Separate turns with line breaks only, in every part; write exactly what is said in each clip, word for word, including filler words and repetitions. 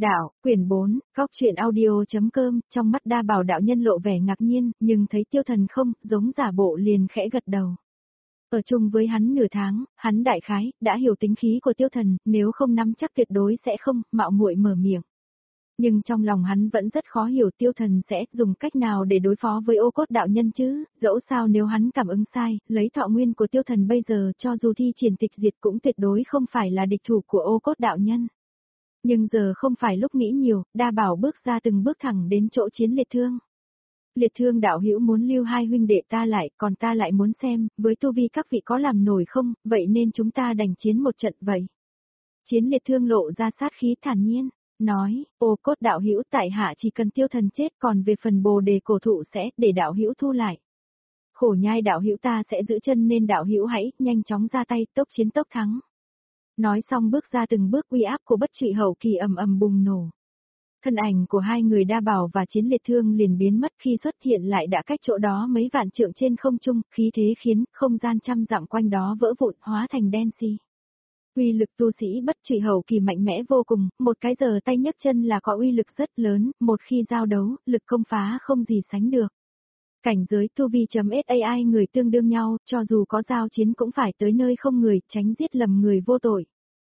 Đạo, quyển bốn, góc truyện audio.com, trong mắt Đa Bảo đạo nhân lộ vẻ ngạc nhiên, nhưng thấy Tiêu Thần không, giống giả bộ liền khẽ gật đầu. Ở chung với hắn nửa tháng, hắn đại khái, đã hiểu tính khí của Tiêu Thần, nếu không nắm chắc tuyệt đối sẽ không, mạo muội mở miệng. Nhưng trong lòng hắn vẫn rất khó hiểu Tiêu Thần sẽ dùng cách nào để đối phó với Ô Cốt đạo nhân chứ, dẫu sao nếu hắn cảm ứng sai, lấy thọ nguyên của Tiêu Thần bây giờ cho dù thi triển tịch diệt cũng tuyệt đối không phải là địch thủ của Ô Cốt đạo nhân. Nhưng giờ không phải lúc nghĩ nhiều, Đa Bảo bước ra từng bước thẳng đến chỗ Chiến Liệt Thương. Liệt Thương đạo hữu muốn lưu hai huynh đệ ta lại, còn ta lại muốn xem, với tu vi các vị có làm nổi không, vậy nên chúng ta đành chiến một trận vậy. Chiến Liệt Thương lộ ra sát khí thản nhiên, nói, Ô Cốt đạo hữu tại hạ chỉ cần Tiêu Thần chết, còn về phần Bồ Đề cổ thụ sẽ để đạo hữu thu lại. Khổ nhai đạo hữu ta sẽ giữ chân nên đạo hữu hãy nhanh chóng ra tay, tốc chiến tốc thắng. Nói xong bước ra từng bước, uy áp của Bất Trụy hậu kỳ ầm ầm bùng nổ. Thân ảnh của hai người Đa Bảo và Chiến Liệt Thương liền biến mất, khi xuất hiện lại đã cách chỗ đó mấy vạn trượng trên không trung, khí thế khiến không gian trăm dặm quanh đó vỡ vụn, hóa thành đen xi. Uy lực tu sĩ Bất Trụy hậu kỳ mạnh mẽ vô cùng, một cái giờ tay nhấc chân là có uy lực rất lớn, một khi giao đấu, lực công phá không gì sánh được. Cảnh giới tu vi.sai người tương đương nhau, cho dù có giao chiến cũng phải tới nơi không người, tránh giết lầm người vô tội.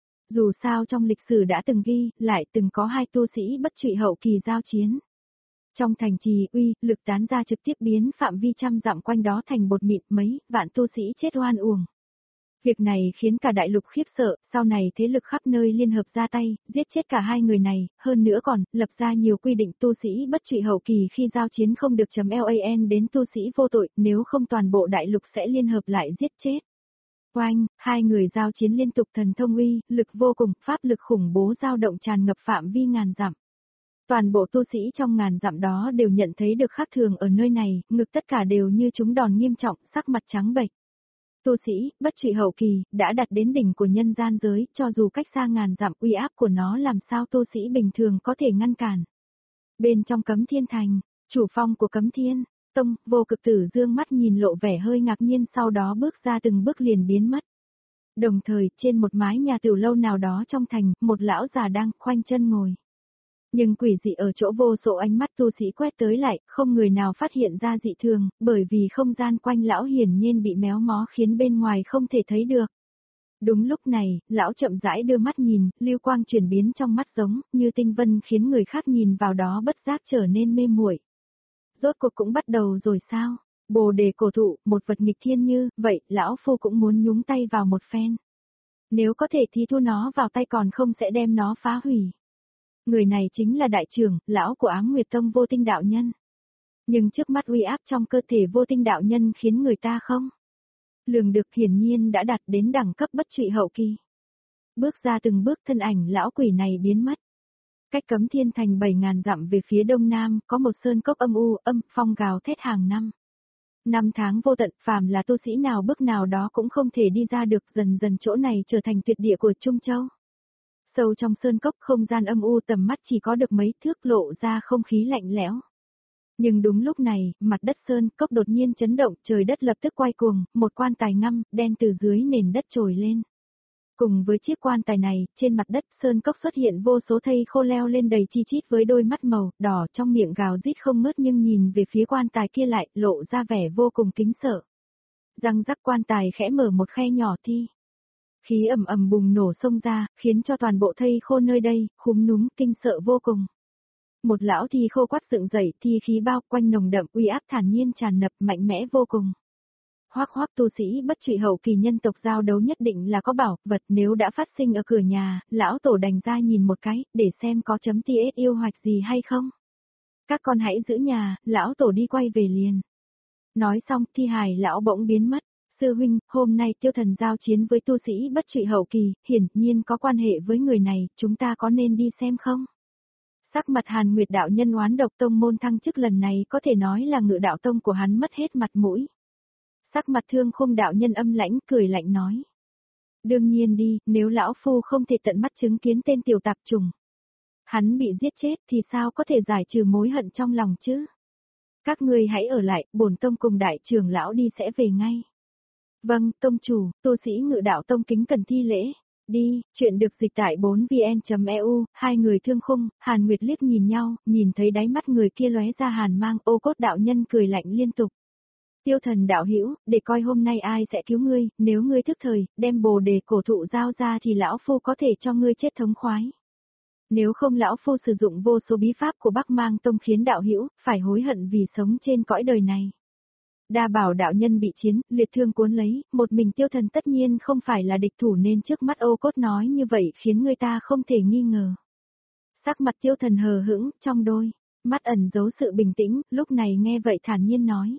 Dù sao trong lịch sử đã từng ghi, lại từng có hai tu sĩ Bất Trụy hậu kỳ giao chiến. Trong thành trì, uy, lực tán ra trực tiếp biến phạm vi trăm dặm quanh đó thành bột mịn, mấy vạn tu sĩ chết oan uổng. Việc này khiến cả đại lục khiếp sợ, sau này thế lực khắp nơi liên hợp ra tay, giết chết cả hai người này, hơn nữa còn, lập ra nhiều quy định tu sĩ Bất Trụy hậu kỳ khi giao chiến không được chấm lan đến tu sĩ vô tội, nếu không toàn bộ đại lục sẽ liên hợp lại giết chết. Oanh, hai người giao chiến liên tục, thần thông uy, lực vô cùng, pháp lực khủng bố dao động tràn ngập phạm vi ngàn dặm. Toàn bộ tu sĩ trong ngàn dặm đó đều nhận thấy được khác thường ở nơi này, ngực tất cả đều như trúng đòn nghiêm trọng, sắc mặt trắng bệch. Tu sĩ, Bất Trụy hậu kỳ, đã đạt đến đỉnh của nhân gian giới, cho dù cách xa ngàn dặm, uy áp của nó làm sao tu sĩ bình thường có thể ngăn cản. Bên trong Cấm Thiên Thành, chủ phong của Cấm Thiên Tông, Vô Cực Tử dương mắt nhìn lộ vẻ hơi ngạc nhiên, sau đó bước ra từng bước liền biến mất. Đồng thời, trên một mái nhà tiểu lâu nào đó trong thành, một lão già đang khoanh chân ngồi. Nhưng quỷ dị ở chỗ vô số ánh mắt tu sĩ quét tới lại, không người nào phát hiện ra dị thường, bởi vì không gian quanh lão hiển nhiên bị méo mó khiến bên ngoài không thể thấy được. Đúng lúc này, lão chậm rãi đưa mắt nhìn, lưu quang chuyển biến trong mắt giống như tinh vân khiến người khác nhìn vào đó bất giác trở nên mê muội. Rốt cuộc cũng bắt đầu rồi sao? Bồ Đề cổ thụ, một vật nghịch thiên như vậy, lão phu cũng muốn nhúng tay vào một phen. Nếu có thể thì thu nó vào tay, còn không sẽ đem nó phá hủy. Người này chính là đại trưởng, lão của Ám Nguyệt Tông Vô Tinh đạo nhân. Nhưng trước mắt uy áp trong cơ thể Vô Tinh đạo nhân khiến người ta không lường được, hiển nhiên đã đạt đến đẳng cấp Bất Trụy hậu kỳ. Bước ra từng bước, thân ảnh lão quỷ này biến mất. Cách Cấm Thiên Thành bảy ngàn dặm về phía đông nam, có một sơn cốc âm u, âm phong gào thét hàng năm. Năm tháng vô tận, phàm là tu sĩ nào bước nào đó cũng không thể đi ra được, dần dần chỗ này trở thành tuyệt địa của Trung Châu. Sâu trong sơn cốc, không gian âm u, tầm mắt chỉ có được mấy thước, lộ ra không khí lạnh lẽo. Nhưng đúng lúc này, mặt đất sơn cốc đột nhiên chấn động, trời đất lập tức quay cuồng, một quan tài ngăm, đen từ dưới nền đất trồi lên. Cùng với chiếc quan tài này, trên mặt đất sơn cốc xuất hiện vô số thây khô leo lên đầy chi chít với đôi mắt màu đỏ, trong miệng gào rít không ngớt, nhưng nhìn về phía quan tài kia lại lộ ra vẻ vô cùng kính sợ. Răng rắc, quan tài khẽ mở một khe nhỏ, thi khí ầm ầm bùng nổ xông ra, khiến cho toàn bộ thây khô nơi đây khúm núm kinh sợ vô cùng. Một lão thi khô quát dựng dậy, thi khí bao quanh nồng đậm, uy áp thản nhiên tràn ngập, mạnh mẽ vô cùng. Hoắc hoắc, tu sĩ Bất Trụy hậu kỳ nhân tộc giao đấu nhất định là có bảo vật, nếu đã phát sinh ở cửa nhà, lão tổ đành ra nhìn một cái, để xem có chấm tia ết yêu hoạch gì hay không. Các con hãy giữ nhà, lão tổ đi quay về liền. Nói xong, thi hài lão bỗng biến mất. Sư huynh, hôm nay Tiêu Thần giao chiến với tu sĩ Bất Trụy hậu kỳ, hiển nhiên có quan hệ với người này, chúng ta có nên đi xem không? Sắc mặt Hàn Nguyệt đạo nhân oán độc, tông môn thăng chức lần này có thể nói là Ngự đạo tông của hắn mất hết mặt mũi. Sắc mặt Thương Khung đạo nhân âm lãnh, cười lạnh nói. Đương nhiên đi, nếu lão phu không thể tận mắt chứng kiến tên tiểu tạp trùng hắn bị giết chết thì sao có thể giải trừ mối hận trong lòng chứ? Các ngươi hãy ở lại, bổn tông cùng đại trưởng lão đi sẽ về ngay. Vâng, tông chủ, tu sĩ Ngự đạo tông kính cần thi lễ. Đi, chuyện được dịch tại bốn vn chấm e u, hai người thương khung, Hàn Nguyệt liếc nhìn nhau, nhìn thấy đáy mắt người kia lóe ra hàn mang, Ô Cốt đạo nhân cười lạnh liên tục. Tiêu Thần đạo hữu, để coi hôm nay ai sẽ cứu ngươi, nếu ngươi thức thời, đem bồ đề cổ thụ giao ra thì lão phu có thể cho ngươi chết thống khoái. Nếu không lão phu sử dụng vô số bí pháp của Bắc Mang Tông khiến đạo hữu phải hối hận vì sống trên cõi đời này. Đa Bảo đạo nhân bị chiến, liệt thương cuốn lấy, một mình Tiêu Thần tất nhiên không phải là địch thủ nên trước mắt Ô Cốt nói như vậy khiến người ta không thể nghi ngờ. Sắc mặt Tiêu Thần hờ hững, trong đôi mắt ẩn giấu sự bình tĩnh, lúc này nghe vậy thản nhiên nói.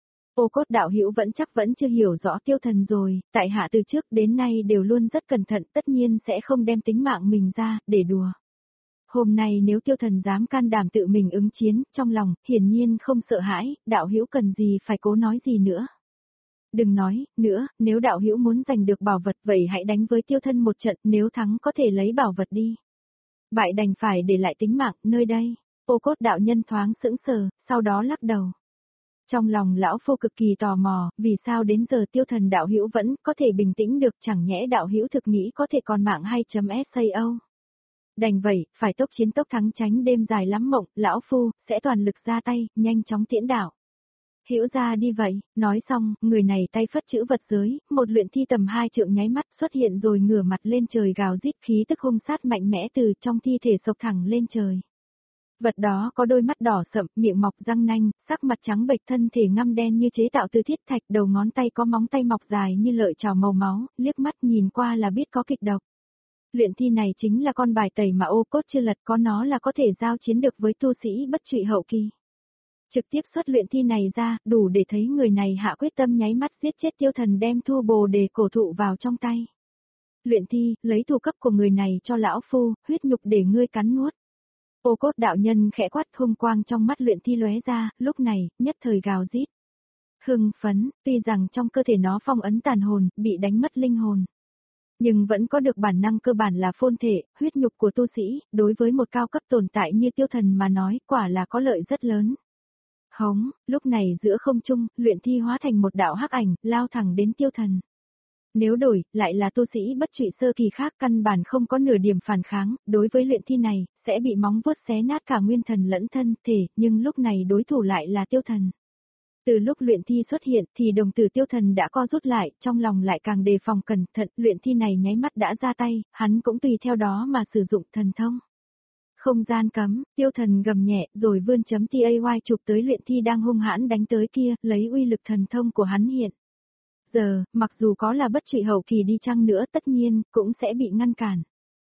Ô Cốt đạo hữu vẫn chắc vẫn chưa hiểu rõ Tiêu Thần rồi, tại hạ từ trước đến nay đều luôn rất cẩn thận, tất nhiên sẽ không đem tính mạng mình ra, để đùa. Hôm nay nếu Tiêu Thần dám can đảm tự mình ứng chiến, trong lòng, hiển nhiên không sợ hãi, đạo hữu cần gì phải cố nói gì nữa. Đừng nói, nữa, nếu đạo hữu muốn giành được bảo vật vậy hãy đánh với Tiêu Thân một trận, nếu thắng có thể lấy bảo vật đi. Bại đành phải để lại tính mạng, nơi đây. Ô Cốt đạo nhân thoáng sững sờ, sau đó lắc đầu. Trong lòng lão phu cực kỳ tò mò, vì sao đến giờ Tiêu Thần đạo hữu vẫn có thể bình tĩnh được, chẳng nhẽ đạo hữu thực nghĩ có thể còn mạng hay chấm sao? Đành vậy, phải tốc chiến tốc thắng tránh đêm dài lắm mộng, lão phu sẽ toàn lực ra tay, nhanh chóng tiễn đạo. Hữu ra đi vậy, nói xong, người này tay phất chữ vật giới, một luyện thi tầm hai trượng nháy mắt xuất hiện rồi ngửa mặt lên trời gào rít, khí tức hung sát mạnh mẽ từ trong thi thể sộc thẳng lên trời. Vật đó có đôi mắt đỏ sậm, miệng mọc răng nanh, sắc mặt trắng bệch, thân thể ngăm đen như chế tạo từ thiết thạch, đầu ngón tay có móng tay mọc dài như lợi trảo màu máu, liếc mắt nhìn qua là biết có kịch độc. Luyện thi này chính là con bài tẩy mà Ô Cốt chưa lật, có nó là có thể giao chiến được với tu sĩ bất trụy hậu kỳ. Trực tiếp xuất luyện thi này ra, đủ để thấy người này hạ quyết tâm nháy mắt giết chết Tiêu Thần, đem thu bồ đề cổ thụ vào trong tay. Luyện thi, lấy thủ cấp của người này cho lão phu, huyết nhục để ngươi cắn nuốt. Ô Cốt đạo nhân khẽ quát, hung quang trong mắt luyện thi lóe ra, lúc này, nhất thời gào rít. Hưng phấn, tuy rằng trong cơ thể nó phong ấn tàn hồn, bị đánh mất linh hồn. Nhưng vẫn có được bản năng cơ bản là phôn thể, huyết nhục của tu sĩ, đối với một cao cấp tồn tại như Tiêu Thần mà nói, quả là có lợi rất lớn. Hống, lúc này giữa không trung, luyện thi hóa thành một đạo hắc ảnh, lao thẳng đến Tiêu Thần. Nếu đổi, lại là tu sĩ bất trụy sơ kỳ khác căn bản không có nửa điểm phản kháng, đối với luyện thi này, sẽ bị móng vuốt xé nát cả nguyên thần lẫn thân thể, nhưng lúc này đối thủ lại là Tiêu Thần. Từ lúc luyện thi xuất hiện thì đồng tử Tiêu Thần đã co rút lại, trong lòng lại càng đề phòng cẩn thận, luyện thi này nháy mắt đã ra tay, hắn cũng tùy theo đó mà sử dụng thần thông. Không gian cấm, Tiêu Thần gầm nhẹ rồi vươn chấm tay chụp tới luyện thi đang hung hãn đánh tới kia, lấy uy lực thần thông của hắn hiện. Giờ, mặc dù có là bất trụy hậu kỳ đi chăng nữa tất nhiên, cũng sẽ bị ngăn cản.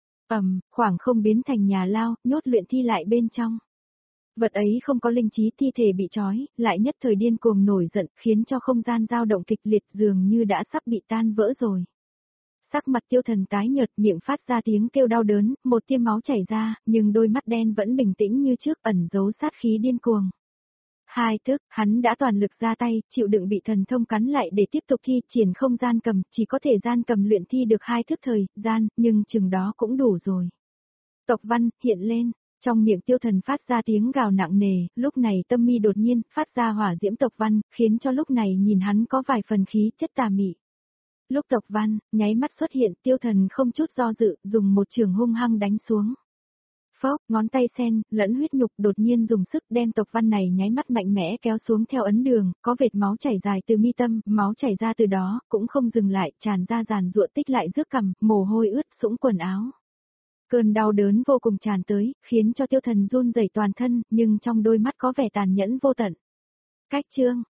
Ầm, khoảng không biến thành nhà lao, nhốt luyện thi lại bên trong. Vật ấy không có linh trí, thi thể bị trói, lại nhất thời điên cuồng nổi giận, khiến cho không gian dao động kịch liệt, dường như đã sắp bị tan vỡ rồi. Sắc mặt Tiêu Thần tái nhợt, miệng phát ra tiếng kêu đau đớn, một tia máu chảy ra, nhưng đôi mắt đen vẫn bình tĩnh như trước, ẩn giấu sát khí điên cuồng. Hai thức, hắn đã toàn lực ra tay, chịu đựng bị thần thông cắn lại để tiếp tục thi triển không gian cầm, chỉ có thể gian cầm luyện thi được hai thức thời, gian, nhưng chừng đó cũng đủ rồi. Tộc văn, hiện lên. Trong miệng Tiêu Thần phát ra tiếng gào nặng nề, lúc này tâm mi đột nhiên phát ra hỏa diễm tộc văn, khiến cho lúc này nhìn hắn có vài phần khí chất tà mị. Lúc tộc văn, nháy mắt xuất hiện, Tiêu Thần không chút do dự, dùng một trường hung hăng đánh xuống. Phốc, ngón tay sen, lẫn huyết nhục đột nhiên dùng sức đem tộc văn này nháy mắt mạnh mẽ kéo xuống theo ấn đường, có vệt máu chảy dài từ mi tâm, máu chảy ra từ đó, cũng không dừng lại, tràn ra giàn giụa tích lại rước cằm, mồ hôi ướt sũng quần áo. Cơn đau đớn vô cùng tràn tới, khiến cho Tiêu Thần run rẩy toàn thân, nhưng trong đôi mắt có vẻ tàn nhẫn vô tận. Cách chương